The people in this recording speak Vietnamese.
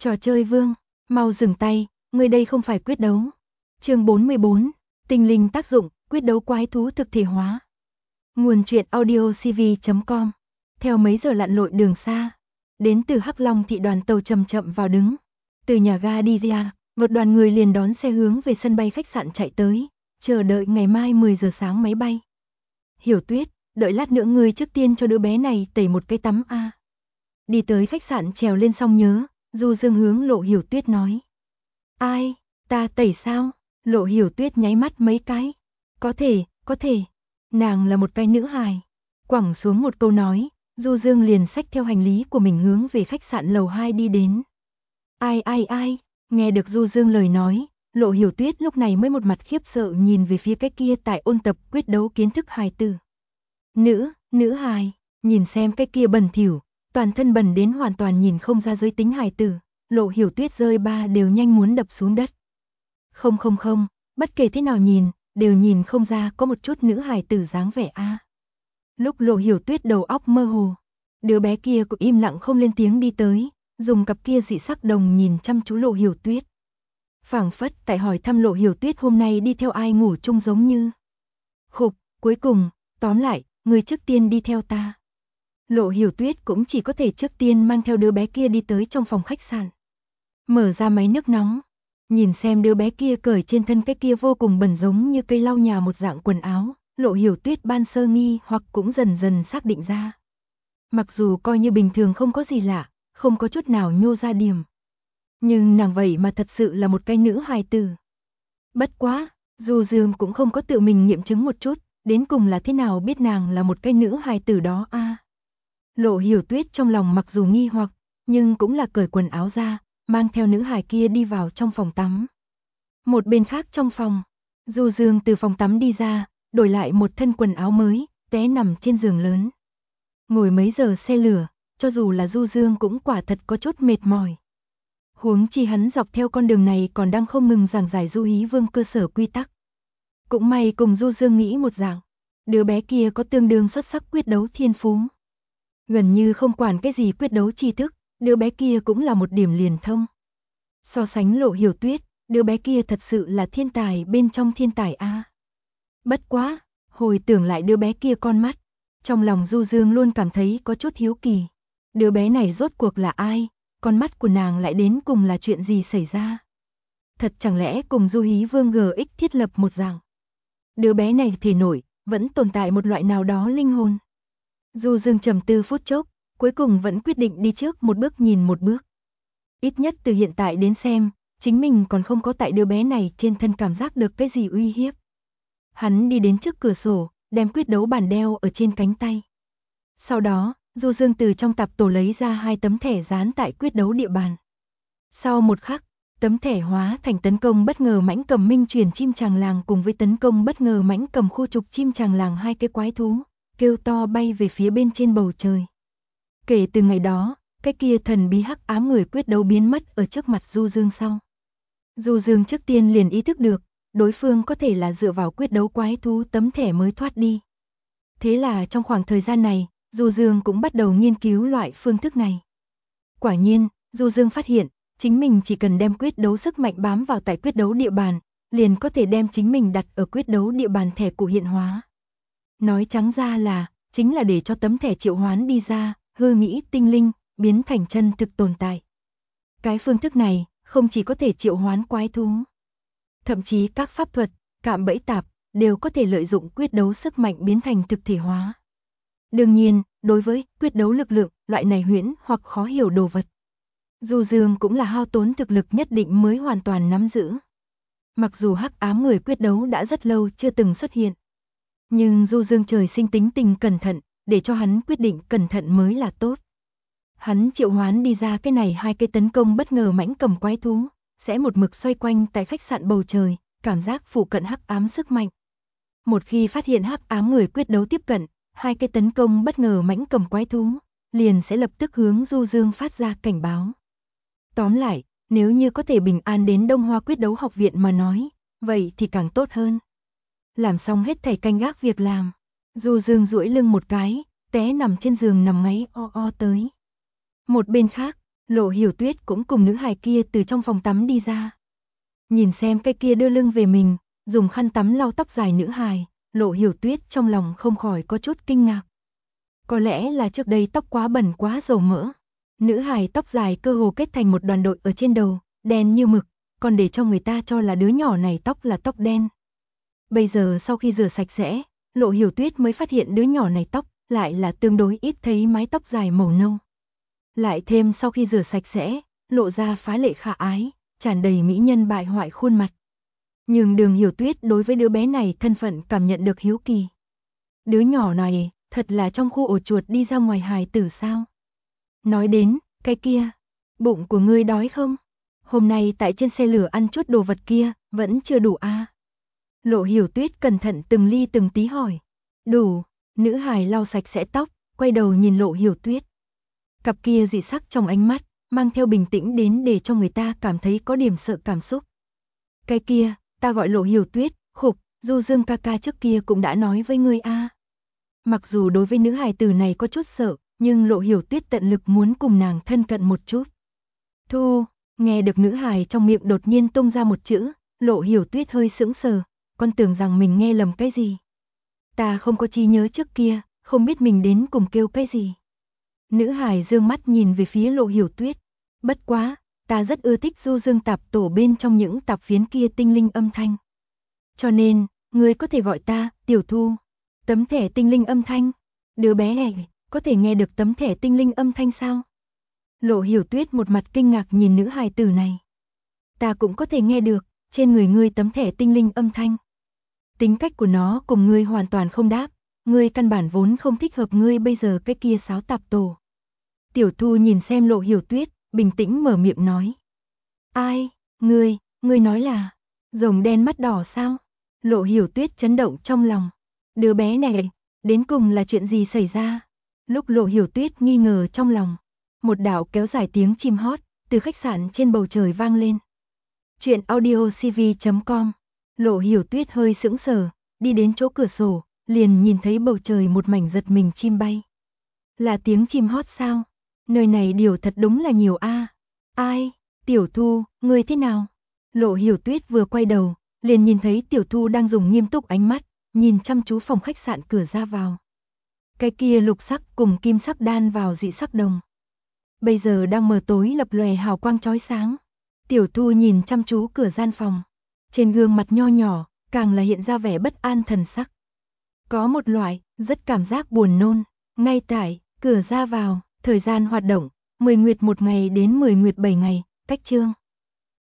Trò chơi vương, mau dừng tay, người đây không phải quyết đấu. Chương 44, tinh linh tác dụng, quyết đấu quái thú thực thể hóa. Nguồn truyện audiocv.com. Theo mấy giờ lặn lội đường xa, đến từ Hắc Long thị đoàn tàu chậm chậm vào đứng. Từ nhà ga đi ra, một đoàn người liền đón xe hướng về sân bay khách sạn chạy tới, chờ đợi ngày mai 10 giờ sáng máy bay. Hiểu Tuyết, đợi lát nữa ngươi trước tiên cho đứa bé này tẩy một cái tắm a. Đi tới khách sạn trèo lên xong nhớ, Du Dương hướng Lộ Hiểu Tuyết nói. Ai, ta tẩy sao? Lộ Hiểu Tuyết nháy mắt mấy cái. Có thể, nàng là một cái nữ hài. Quẳng xuống một câu nói, Du Dương liền xách theo hành lý của mình hướng về khách sạn lầu 2 đi đến. Ai, nghe được Du Dương lời nói, Lộ Hiểu Tuyết lúc này mới một mặt khiếp sợ nhìn về phía cái kia tại ôn tập quyết đấu kiến thức hài tử. Nữ hài, nhìn xem cái kia bẩn thỉu, toàn thân bẩn đến hoàn toàn nhìn không ra giới tính hài tử, Lộ Hiểu Tuyết rơi ba đều nhanh muốn đập xuống đất. Không, bất kể thế nào nhìn, đều nhìn không ra có một chút nữ hài tử dáng vẻ a. Lúc Lộ Hiểu Tuyết đầu óc mơ hồ, đứa bé kia cũng im lặng không lên tiếng đi tới, dùng cặp kia dị sắc đồng nhìn chăm chú Lộ Hiểu Tuyết. Phảng phất tại hỏi thăm Lộ Hiểu Tuyết hôm nay đi theo ai ngủ chung giống như. Khục, cuối cùng, tóm lại, người trước tiên đi theo ta. Lộ Hiểu Tuyết cũng chỉ có thể trước tiên mang theo đứa bé kia đi tới trong phòng khách sạn. Mở ra máy nước nóng, nhìn xem đứa bé kia cởi trên thân cái kia vô cùng bẩn giống như cây lau nhà một dạng quần áo, Lộ Hiểu Tuyết ban sơ nghi hoặc cũng dần dần xác định ra. Mặc dù coi như bình thường không có gì lạ, không có chút nào nhô ra điểm. Nhưng nàng vậy mà thật sự là một cái nữ hài tử. Bất quá, Du Dương cũng không có tự mình nghiệm chứng một chút, đến cùng là thế nào biết nàng là một cái nữ hài tử đó a. Lộ Hiểu Tuyết trong lòng mặc dù nghi hoặc, nhưng cũng là cởi quần áo ra, mang theo nữ hài kia đi vào trong phòng tắm. Một bên khác trong phòng, Du Dương từ phòng tắm đi ra, đổi lại một thân quần áo mới, té nằm trên giường lớn. Ngồi mấy giờ xe lửa, cho dù là Du Dương cũng quả thật có chút mệt mỏi. Huống chi hắn dọc theo con đường này còn đang không ngừng giảng giải Du Hí Vương cơ sở quy tắc. Cũng may cùng Du Dương nghĩ một dạng, đứa bé kia có tương đương xuất sắc quyết đấu thiên phú. Gần như không quản cái gì quyết đấu tri thức, đứa bé kia cũng là một điểm liền thông. So sánh Lộ Hiểu Tuyết, đứa bé kia thật sự là thiên tài bên trong thiên tài a. Bất quá, hồi tưởng lại đứa bé kia con mắt, trong lòng Du Dương luôn cảm thấy có chút hiếu kỳ. Đứa bé này rốt cuộc là ai? Con mắt của nàng lại đến cùng là chuyện gì xảy ra? Thật chẳng lẽ cùng Du Hí Vương GX thiết lập một dạng? Đứa bé này thể nổi, vẫn tồn tại một loại nào đó linh hồn. Du Dương trầm tư phút chốc, cuối cùng vẫn quyết định đi trước một bước nhìn một bước. Ít nhất từ hiện tại đến xem, chính mình còn không có tại đứa bé này trên thân cảm giác được cái gì uy hiếp. Hắn đi đến trước cửa sổ, đem quyết đấu bản đeo ở trên cánh tay. Sau đó, Du Dương từ trong tạp tổ lấy ra 2 tấm thẻ dán tại quyết đấu địa bàn. Sau một khắc, tấm thẻ hóa thành tấn công bất ngờ mãnh cầm minh truyền chim tràng làng cùng với tấn công bất ngờ mãnh cầm khu trục chim tràng làng, 2 cái quái thú, kêu to bay về phía bên trên bầu trời. Kể từ ngày đó, cái kia thần bí hắc ám người quyết đấu biến mất ở trước mặt Du Dương sau. Du Dương trước tiên liền ý thức được, đối phương có thể là dựa vào quyết đấu quái thú tấm thẻ mới thoát đi. Thế là trong khoảng thời gian này, Du Dương cũng bắt đầu nghiên cứu loại phương thức này. Quả nhiên, Du Dương phát hiện, chính mình chỉ cần đem quyết đấu sức mạnh bám vào tại quyết đấu địa bàn, liền có thể đem chính mình đặt ở quyết đấu địa bàn thẻ cụ hiện hóa. Nói trắng ra là, chính là để cho tấm thẻ triệu hoán đi ra, hư nghĩ tinh linh, biến thành chân thực tồn tại. Cái phương thức này, không chỉ có thể triệu hoán quái thú. Thậm chí các pháp thuật, cạm bẫy tạp, đều có thể lợi dụng quyết đấu sức mạnh biến thành thực thể hóa. Đương nhiên, đối với quyết đấu lực lượng, loại này huyễn hoặc khó hiểu đồ vật, Du Dương cũng là hao tốn thực lực nhất định mới hoàn toàn nắm giữ. Mặc dù hắc ám người quyết đấu đã rất lâu chưa từng xuất hiện, nhưng Du Dương trời sinh tính tình cẩn thận, để cho hắn quyết định cẩn thận mới là tốt. Hắn triệu hoán đi ra cái này 2 cái tấn công bất ngờ mãnh cầm quái thú, sẽ một mực xoay quanh tại khách sạn bầu trời, cảm giác phụ cận hắc ám sức mạnh. Một khi phát hiện hắc ám người quyết đấu tiếp cận, 2 cái tấn công bất ngờ mãnh cầm quái thú, liền sẽ lập tức hướng Du Dương phát ra cảnh báo. Tóm lại, nếu như có thể bình an đến Đông Hoa quyết đấu học viện mà nói, vậy thì càng tốt hơn. Làm xong hết thảy canh gác việc làm, Du Dương duỗi lưng một cái, té nằm trên giường nằm ngáy o o tới. Một bên khác, Lộ Hiểu Tuyết cũng cùng nữ hài kia từ trong phòng tắm đi ra. Nhìn xem cái kia đưa lưng về mình, dùng khăn tắm lau tóc dài nữ hài, Lộ Hiểu Tuyết trong lòng không khỏi có chút kinh ngạc. Có lẽ là trước đây tóc quá bẩn quá dầu mỡ. Nữ hài tóc dài cơ hồ kết thành một đoàn đội ở trên đầu, đen như mực, còn để cho người ta cho là đứa nhỏ này tóc là tóc đen. Bây giờ sau khi rửa sạch sẽ, Lộ Hiểu Tuyết mới phát hiện đứa nhỏ này tóc lại là tương đối ít thấy mái tóc dài màu nâu. Lại thêm sau khi rửa sạch sẽ, lộ ra phá lệ khả ái, tràn đầy mỹ nhân bại hoại khuôn mặt. Nhưng Đường Hiểu Tuyết đối với đứa bé này thân phận cảm nhận được hiếu kỳ. Đứa nhỏ này, thật là trong khu ổ chuột đi ra ngoài hài tử sao? Nói đến, cái kia, bụng của ngươi đói không? Hôm nay tại trên xe lửa ăn chút đồ vật kia, vẫn chưa đủ à? Lộ Hiểu Tuyết cẩn thận từng ly từng tí hỏi. Đủ, nữ hài lau sạch sẽ tóc, quay đầu nhìn Lộ Hiểu Tuyết. Cặp kia dị sắc trong ánh mắt, mang theo bình tĩnh đến để cho người ta cảm thấy có điểm sợ cảm xúc. Cái kia, ta gọi Lộ Hiểu Tuyết, khục, Du Dương ca ca trước kia cũng đã nói với ngươi a. Mặc dù đối với nữ hài tử này có chút sợ, nhưng Lộ Hiểu Tuyết tận lực muốn cùng nàng thân cận một chút. Thu, nghe được nữ hài trong miệng đột nhiên tung ra một chữ, Lộ Hiểu Tuyết hơi sững sờ, con tưởng rằng mình nghe lầm cái gì. Ta không có trí nhớ trước kia, không biết mình đến cùng kêu cái gì. Nữ hài dương mắt nhìn về phía Lộ Hiểu Tuyết. Bất quá, ta rất ưa thích Du Dương tạp tổ bên trong những tạp phiến kia tinh linh âm thanh. Cho nên, ngươi có thể gọi ta, Tiểu Thu. Tấm thẻ tinh linh âm thanh. Đứa bé này, có thể nghe được tấm thẻ tinh linh âm thanh sao? Lộ Hiểu Tuyết một mặt kinh ngạc nhìn nữ hài tử này. Ta cũng có thể nghe được, trên người ngươi tấm thẻ tinh linh âm thanh. Tính cách của nó cùng ngươi hoàn toàn không đáp, ngươi căn bản vốn không thích hợp ngươi bây giờ cái kia sáo tạp tổ. Tiểu Thu nhìn xem Lộ Hiểu Tuyết, bình tĩnh mở miệng nói. Ai, ngươi nói là, rồng đen mắt đỏ sao? Lộ Hiểu Tuyết chấn động trong lòng. Đứa bé này, đến cùng là chuyện gì xảy ra? Lúc Lộ Hiểu Tuyết nghi ngờ trong lòng, một đạo kéo dài tiếng chim hót, từ khách sạn trên bầu trời vang lên. Chuyện audiocv.com. Lộ Hiểu Tuyết hơi sững sờ, đi đến chỗ cửa sổ, liền nhìn thấy bầu trời một mảnh giật mình chim bay. Là tiếng chim hót sao? Nơi này điều thật đúng là nhiều a. Ai? Tiểu Thu, ngươi thế nào? Lộ Hiểu Tuyết vừa quay đầu, liền nhìn thấy Tiểu Thu đang dùng nghiêm túc ánh mắt, nhìn chăm chú phòng khách sạn cửa ra vào. Cái kia lục sắc cùng kim sắc đan vào dị sắc đồng. Bây giờ đang mờ tối lập lòe hào quang chói sáng. Tiểu Thu nhìn chăm chú cửa gian phòng. Trên gương mặt nho nhỏ, càng là hiện ra vẻ bất an thần sắc. Có một loại, rất cảm giác buồn nôn. Ngay tại, cửa ra vào, thời gian hoạt động, 10 nguyệt 1 ngày đến 10 nguyệt 7 ngày, cách chương.